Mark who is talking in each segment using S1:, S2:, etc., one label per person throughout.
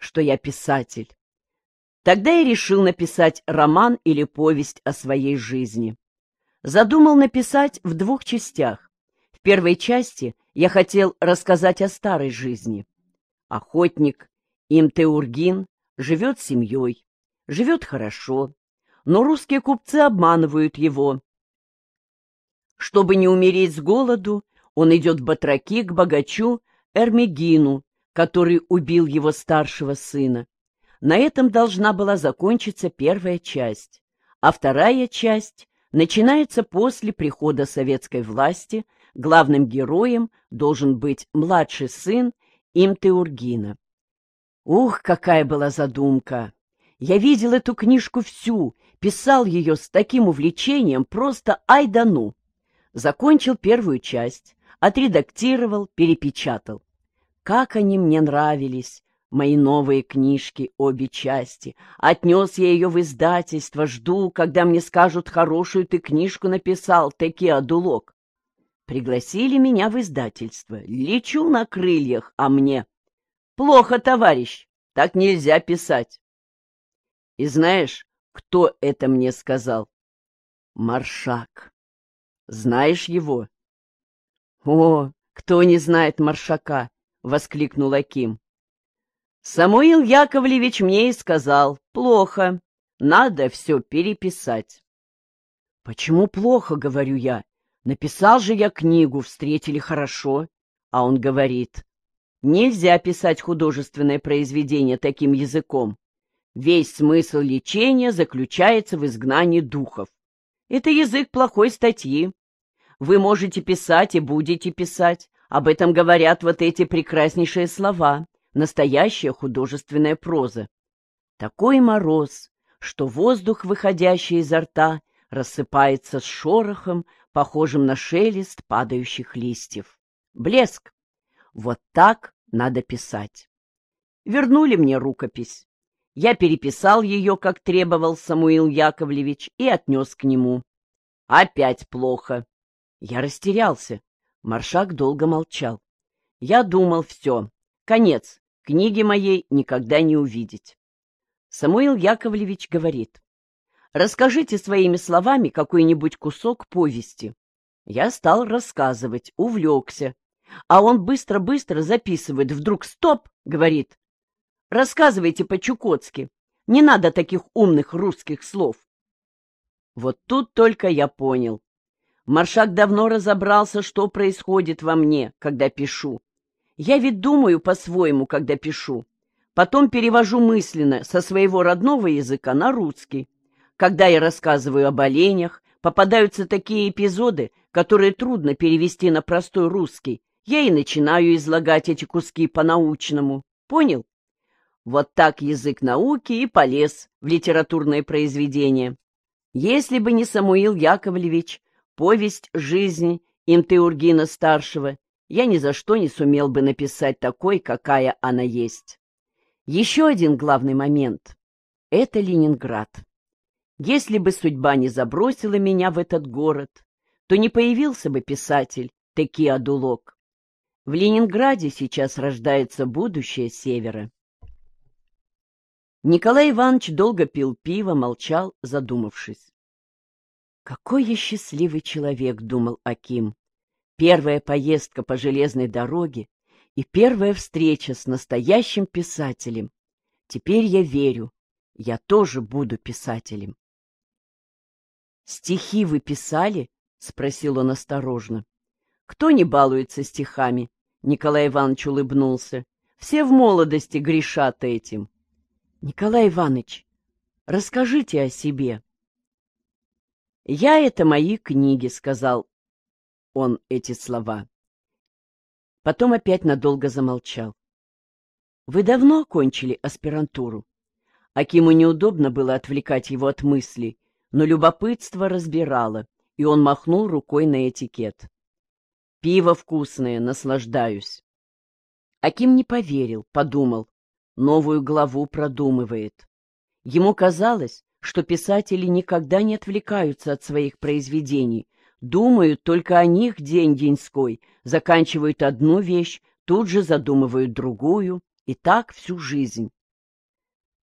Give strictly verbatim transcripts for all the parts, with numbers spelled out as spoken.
S1: что я писатель. Тогда я решил написать роман или повесть о своей жизни. Задумал написать в двух частях. В первой части я хотел рассказать о старой жизни. Охотник Имтеургин живет с семьей, живет хорошо, но русские купцы обманывают его. Чтобы не умереть с голоду, он идет в батраки к богачу Эрмегину, который убил его старшего сына. На этом должна была закончиться первая часть, а вторая часть начинается после прихода советской власти. Главным героем должен быть младший сын Имтеургина. Ух, какая была задумка! Я видел эту книжку всю, писал ее с таким увлечением, просто ай да ну. Закончил первую часть, отредактировал, перепечатал. Как они мне нравились, мои новые книжки, обе части. Отнес я ее в издательство, жду, когда мне скажут: хорошую ты книжку написал, таки Адулок. Пригласили меня в издательство. Лечу на крыльях, а мне: плохо, товарищ, так нельзя писать. И знаешь, кто это мне сказал? Маршак. Знаешь его? О, кто не знает Маршака? — воскликнул Аким. Самуил Яковлевич мне и сказал: плохо, надо все переписать. Почему плохо, говорю я? Написал же я книгу, встретили хорошо. А он говорит: нельзя писать художественное произведение таким языком. Весь смысл лечения заключается в изгнании духов. Это язык плохой статьи. Вы можете писать и будете писать. Об этом говорят вот эти прекраснейшие слова. Настоящая художественная проза. Такой мороз, что воздух, выходящий изо рта, рассыпается с шорохом, похожим на шелест падающих листьев. Блеск. Вот так надо писать. Вернули мне рукопись. Я переписал ее, как требовал Самуил Яковлевич, и отнес к нему. Опять плохо. Я растерялся. Маршак долго молчал. Я думал: все, конец, книги моей никогда не увидеть. Самуил Яковлевич говорит: расскажите своими словами какой-нибудь кусок повести. Я стал рассказывать, увлекся. А он быстро-быстро записывает. Вдруг: стоп, говорит, рассказывайте по-чукотски. Не надо таких умных русских слов. Вот тут только я понял. Маршак давно разобрался, что происходит во мне, когда пишу. Я ведь думаю по-своему, когда пишу. Потом перевожу мысленно со своего родного языка на русский. Когда я рассказываю об оленях, попадаются такие эпизоды, которые трудно перевести на простой русский. Я и начинаю излагать эти куски по-научному. Понял? Вот так язык науки и полез в литературное произведение. Если бы не Самуил Яковлевич, повесть «Жизнь» Имтеургина-старшего, я ни за что не сумел бы написать такой, какая она есть. Еще один главный момент — это Ленинград. Если бы судьба не забросила меня в этот город, то не появился бы писатель таки Адулок. В Ленинграде сейчас рождается будущее Севера. Николай Иванович долго пил пиво, молчал, задумавшись. «Какой я счастливый человек», — думал Аким. «Первая поездка по железной дороге и первая встреча с настоящим писателем. Теперь я верю, я тоже буду писателем». «Стихи вы писали?» — спросил он осторожно. «Кто не балуется стихами?» — Николай Иванович улыбнулся. «Все в молодости грешат этим». «Николай Иванович, расскажите о себе». «Я — это мои книги», — сказал он эти слова. Потом опять надолго замолчал. «Вы давно окончили аспирантуру?» Акиму неудобно было отвлекать его от мыслей, но любопытство разбирало, и он махнул рукой на этикет. «Пиво вкусное, наслаждаюсь». Аким не поверил, подумал. Новую главу продумывает. Ему казалось, что писатели никогда не отвлекаются от своих произведений, думают только о них день-деньской, заканчивают одну вещь, тут же задумывают другую, и так всю жизнь.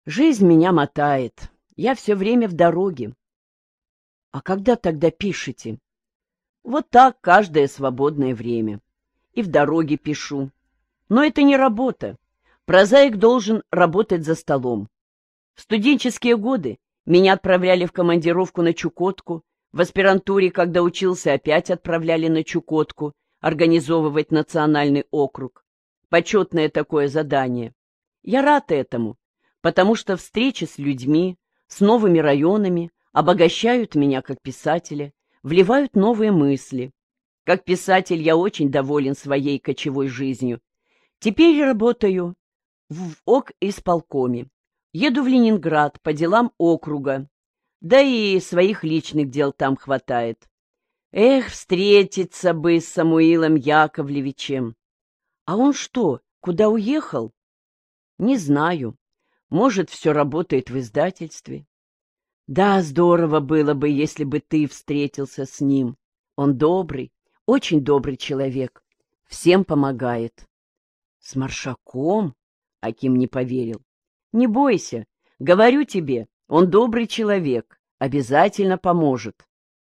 S1: Жизнь меня мотает. Я все время в дороге. А когда тогда пишете? Вот так каждое свободное время. И в дороге пишу. Но это не работа. Прозаик должен работать за столом. В студенческие годы меня отправляли в командировку на Чукотку. В аспирантуре, когда учился, опять отправляли на Чукотку организовывать национальный округ. Почетное такое задание. Я рад этому, потому что встречи с людьми, с новыми районами обогащают меня как писателя, вливают новые мысли. Как писатель я очень доволен своей кочевой жизнью. Теперь работаю в ОК-исполкоме. Еду в Ленинград по делам округа. Да и своих личных дел там хватает. Эх, встретиться бы с Самуилом Яковлевичем. А он что, куда уехал? Не знаю. Может, все работает в издательстве. Да, здорово было бы, если бы ты встретился с ним. Он добрый, очень добрый человек. Всем помогает. С Маршаком? Аким не поверил. Не бойся, говорю тебе, он добрый человек, обязательно поможет.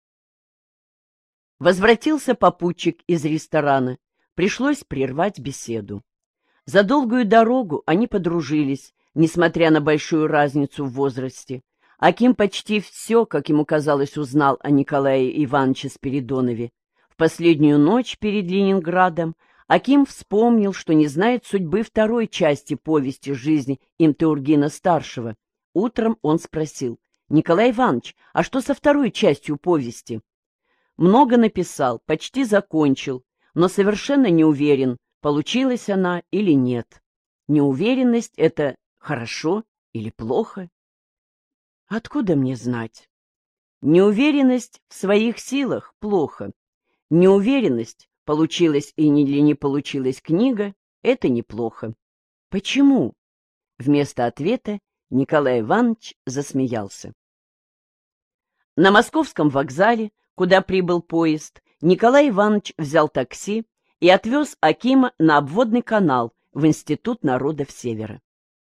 S1: Возвратился попутчик из ресторана. Пришлось прервать беседу. За долгую дорогу они подружились, несмотря на большую разницу в возрасте. Аким почти все, как ему казалось, узнал о Николае Ивановиче Спиридонове. В последнюю ночь перед Ленинградом Аким вспомнил, что не знает судьбы второй части повести жизни Имтеургена-старшего. Утром он спросил: «Николай Иванович, а что со второй частью повести?» Много написал, почти закончил, но совершенно не уверен, получилась она или нет. Неуверенность — это хорошо или плохо? Откуда мне знать? Неуверенность в своих силах — плохо. Неуверенность, получилась или не получилась книга, это неплохо. Почему? Вместо ответа Николай Иванович засмеялся. На московском вокзале, куда прибыл поезд, Николай Иванович взял такси и отвез Акима на обводный канал в Институт народов Севера.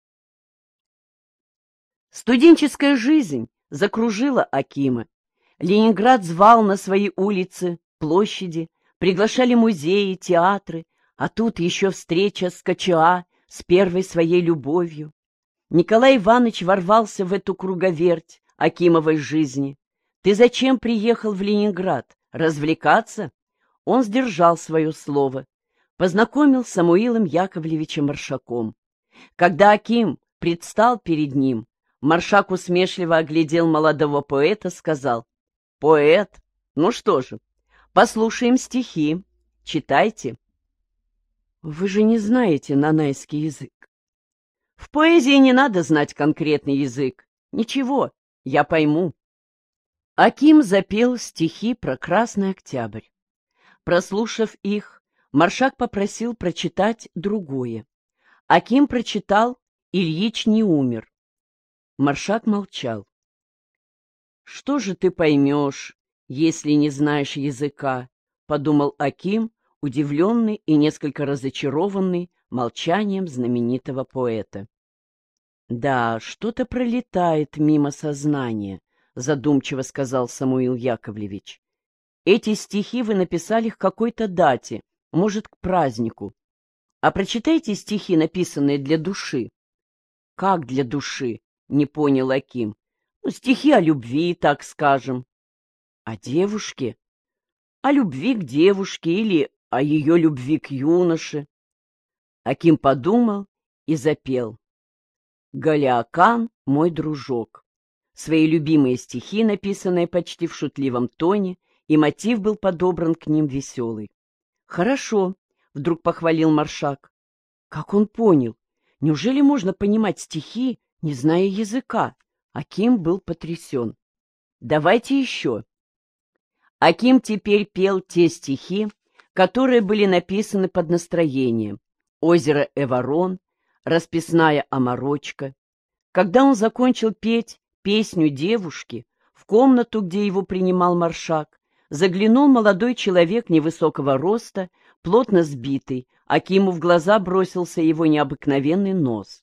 S1: Студенческая жизнь закружила Акима. Ленинград звал на свои улицы, площади, приглашали музеи, театры, а тут еще встреча с КЧА, с первой своей любовью. Николай Иванович ворвался в эту круговерть Акимовой жизни. «Ты зачем приехал в Ленинград? Развлекаться?» Он сдержал свое слово. Познакомил с Самуилом Яковлевичем Маршаком. Когда Аким предстал перед ним, Маршак усмешливо оглядел молодого поэта, сказал: «Поэт? Ну что же, послушаем стихи. Читайте». «Вы же не знаете нанайский язык». «В поэзии не надо знать конкретный язык. Ничего, я пойму». Аким запел стихи про Красный Октябрь. Прослушав их, Маршак попросил прочитать другое. Аким прочитал «Ильич не умер». Маршак молчал. «Что же ты поймешь, если не знаешь языка?» — подумал Аким, удивленный и несколько разочарованный молчанием знаменитого поэта. «Да, что-то пролетает мимо сознания», — задумчиво сказал Самуил Яковлевич. «Эти стихи вы написали к какой-то дате, может, к празднику. А прочитайте стихи, написанные для души». «Как для души?» — не понял Аким. «Ну, стихи о любви, так скажем». «О девушке?» «О любви к девушке или о ее любви к юноше». Аким подумал и запел: «Галиакан, мой дружок». Свои любимые стихи, написанные почти в шутливом тоне, и мотив был подобран к ним веселый. «Хорошо», — вдруг похвалил Маршак. «Как он понял? Неужели можно понимать стихи, не зная языка?» Аким был потрясен. «Давайте еще». Аким теперь пел те стихи, которые были написаны под настроение: «Озеро Эворон», «Расписная оморочка». Когда он закончил петь песню девушки, в комнату, где его принимал Маршак, заглянул молодой человек невысокого роста, плотно сбитый. Акиму в глаза бросился его необыкновенный нос.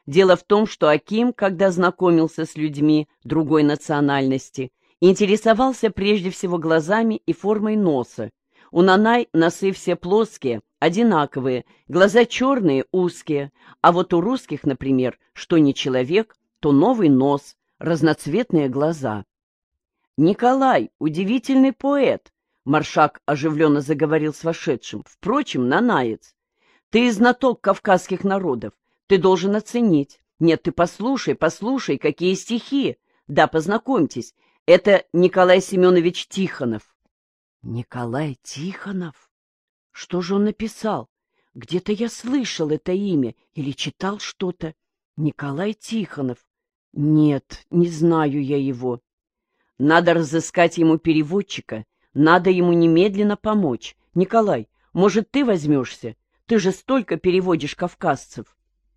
S1: Дело в том, что Аким, когда знакомился с людьми другой национальности, интересовался прежде всего глазами и формой носа. У Нанай носы все плоские, одинаковые, глаза черные, узкие, а вот у русских, например, что не человек, то новый нос, разноцветные глаза. «Николай — удивительный поэт», — Маршак оживленно заговорил с вошедшим, впрочем, нанаец. «Ты знаток кавказских народов, ты должен оценить. Нет, ты послушай, послушай, какие стихи. Да, познакомьтесь, это Николай Семенович Тихонов». «Николай Тихонов? Что же он написал? Где-то я слышал это имя или читал что-то. Николай Тихонов. Нет, не знаю я его. Надо разыскать ему переводчика, надо ему немедленно помочь. Николай, может, ты возьмешься? Ты же столько переводишь кавказцев».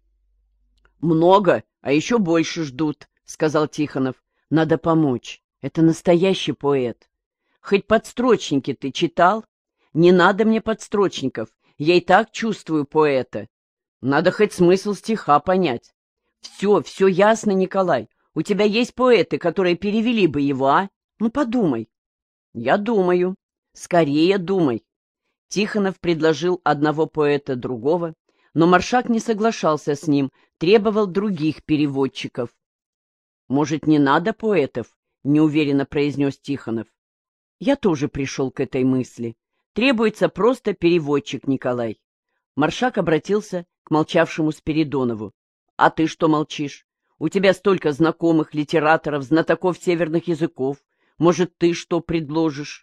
S1: «Много, а еще больше ждут», — сказал Тихонов. «Надо помочь. Это настоящий поэт. Хоть подстрочники ты читал? Не надо мне подстрочников, я и так чувствую поэта. Надо хоть смысл стиха понять. Все, все ясно, Николай. У тебя есть поэты, которые перевели бы его, а? Ну, подумай». «Я думаю. Скорее думай». Тихонов предложил одного поэта другого, но Маршак не соглашался с ним, требовал других переводчиков. «Может, не надо поэтов?» — неуверенно произнес Тихонов. «Я тоже пришел к этой мысли. Требуется просто переводчик, Николай». Маршак обратился к молчавшему Спиридонову. «А ты что молчишь? У тебя столько знакомых литераторов, знатоков северных языков. Может, ты что предложишь?»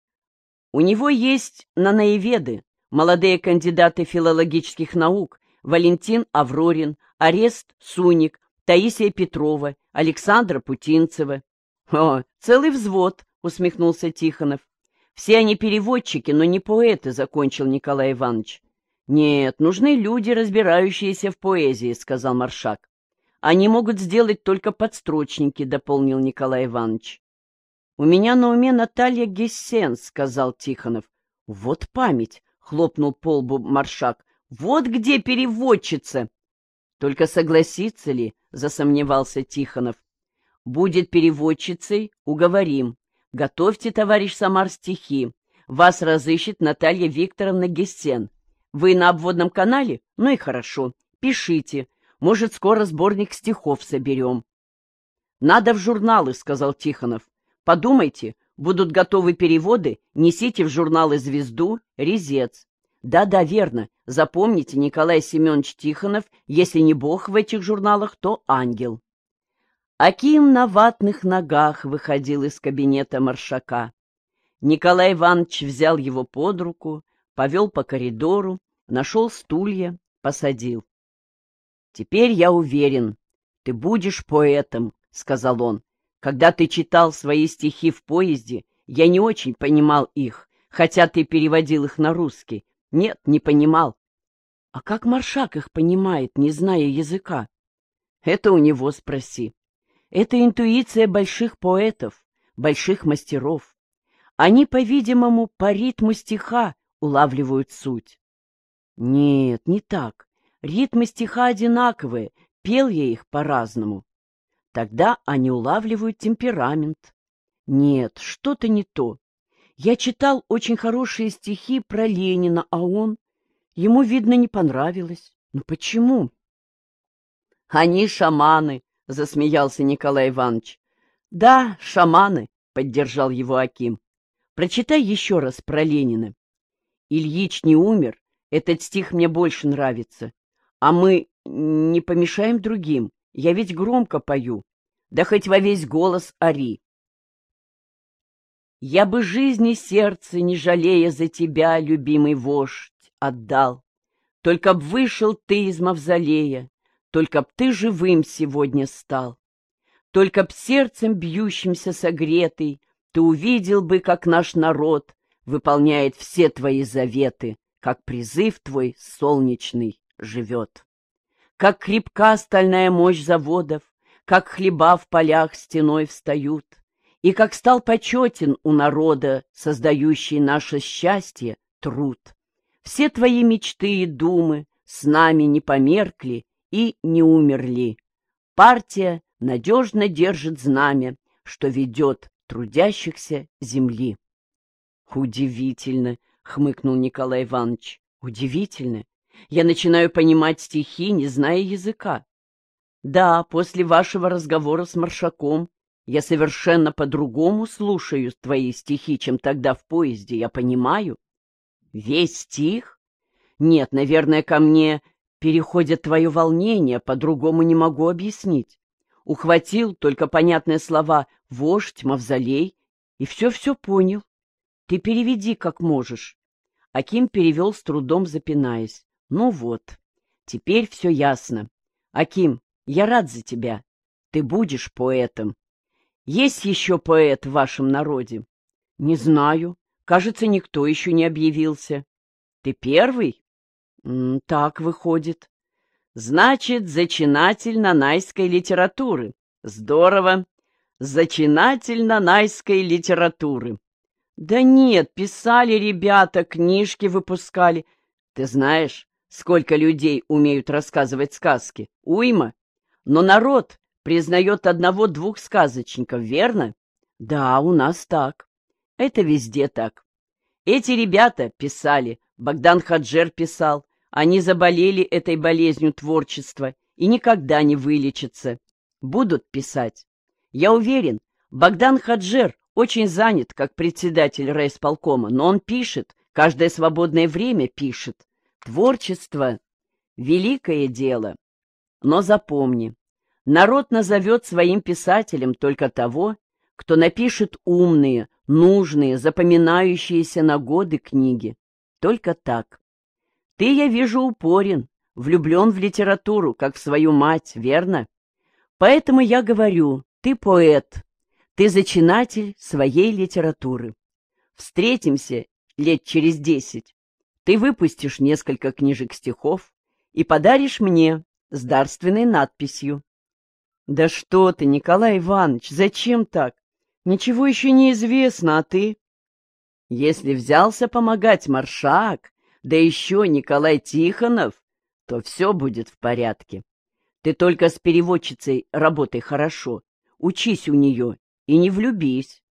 S1: «У него есть нанаеведы, молодые кандидаты филологических наук, Валентин Аврорин, Арест Суник, Таисия Петрова, Александра Путинцева». «О, целый взвод», — усмехнулся Тихонов. «Все они переводчики, но не поэты», — закончил Николай Иванович. «Нет, нужны люди, разбирающиеся в поэзии», — сказал Маршак. «Они могут сделать только подстрочники», — дополнил Николай Иванович. «У меня на уме Наталья Гессен», — сказал Тихонов. «Вот память», — хлопнул по лбу Маршак. «Вот где переводчица!» «Только согласится ли?» — засомневался Тихонов. «Будет переводчицей, уговорим. Готовьте, товарищ Самар, стихи. Вас разыщет Наталья Викторовна Гессен. Вы на обводном канале? Ну и хорошо. Пишите. Может, скоро сборник стихов соберем». «Надо в журналы», — сказал Тихонов. «Подумайте, будут готовы переводы, несите в журналы «Звезду», «Резец». Да-да, верно. Запомните, Николай Семенович Тихонов, если не бог в этих журналах, то ангел». Аким на ватных ногах выходил из кабинета Маршака. Николай Иванович взял его под руку, повел по коридору, нашел стулья, посадил. «Теперь я уверен, ты будешь поэтом», — сказал он. «Когда ты читал свои стихи в поезде, я не очень понимал их, хотя ты переводил их на русский. Нет, не понимал». «А как Маршак их понимает, не зная языка?» «Это у него спроси. Это интуиция больших поэтов, больших мастеров. Они, по-видимому, по ритму стиха улавливают суть». «Нет, не так. Ритмы стиха одинаковые, пел я их по-разному». «Тогда они улавливают темперамент». «Нет, что-то не то. Я читал очень хорошие стихи про Ленина, а он... Ему, видно, не понравилось. Ну почему?» «Они шаманы», — засмеялся Николай Иванович. «Да, шаманы», — поддержал его Аким. «Прочитай еще раз про Ленина. Ильич не умер, этот стих мне больше нравится. А мы не помешаем другим, я ведь громко пою. Да хоть во весь голос ори. Я бы жизни сердце, не жалея за тебя, любимый вождь, отдал. Только б вышел ты из мавзолея, только б ты живым сегодня стал. Только б сердцем бьющимся согретый ты увидел бы, как наш народ выполняет все твои заветы, как призыв твой солнечный живет. Как крепка стальная мощь заводов, как хлеба в полях стеной встают, и как стал почетен у народа, создающий наше счастье, труд. Все твои мечты и думы с нами не померкли и не умерли. Партия надежно держит знамя, что ведет трудящихся земли. Удивительно, хмыкнул Николай Иванович. Удивительно. Я начинаю понимать стихи, не зная языка. Да, после вашего разговора с Маршаком я совершенно по-другому слушаю твои стихи, чем тогда в поезде, я понимаю. Весь стих? Нет, наверное, ко мне переходит твое волнение, по-другому не могу объяснить. Ухватил только понятные слова «вождь», «мавзолей» и все-все понял. Ты переведи как можешь. Аким перевел с трудом, запинаясь. Ну вот, теперь все ясно. Аким, я рад за тебя. Ты будешь поэтом. Есть еще поэт в вашем народе? Не знаю. Кажется, никто еще не объявился. Ты первый? М, так выходит. Значит, зачинатель нанайской литературы. Здорово. Зачинатель нанайской литературы. Да нет, писали ребята, книжки выпускали. Ты знаешь, сколько людей умеют рассказывать сказки? Уйма. Но народ признает одного-двух сказочников, верно? Да, у нас так. Это везде так. Эти ребята писали, Богдан Хаджер писал, они заболели этой болезнью творчества и никогда не вылечатся. Будут писать. Я уверен, Богдан Хаджер очень занят как председатель райисполкома, но он пишет, каждое свободное время пишет. Творчество — великое дело. Но запомни, народ назовет своим писателем только того, кто напишет умные, нужные, запоминающиеся на годы книги. Только так. Ты, я вижу, упорен, влюблен в литературу, как в свою мать, верно? Поэтому я говорю, ты поэт, ты зачинатель своей литературы. Встретимся лет через десять. Ты выпустишь несколько книжек стихов и подаришь мне с дарственной надписью. Да что ты, Николай Иванович, зачем так? Ничего еще не известно, а ты? Если взялся помогать Маршак, да еще Николай Тихонов, то все будет в порядке. Ты только с переводчицей работай хорошо, учись у нее и не влюбись.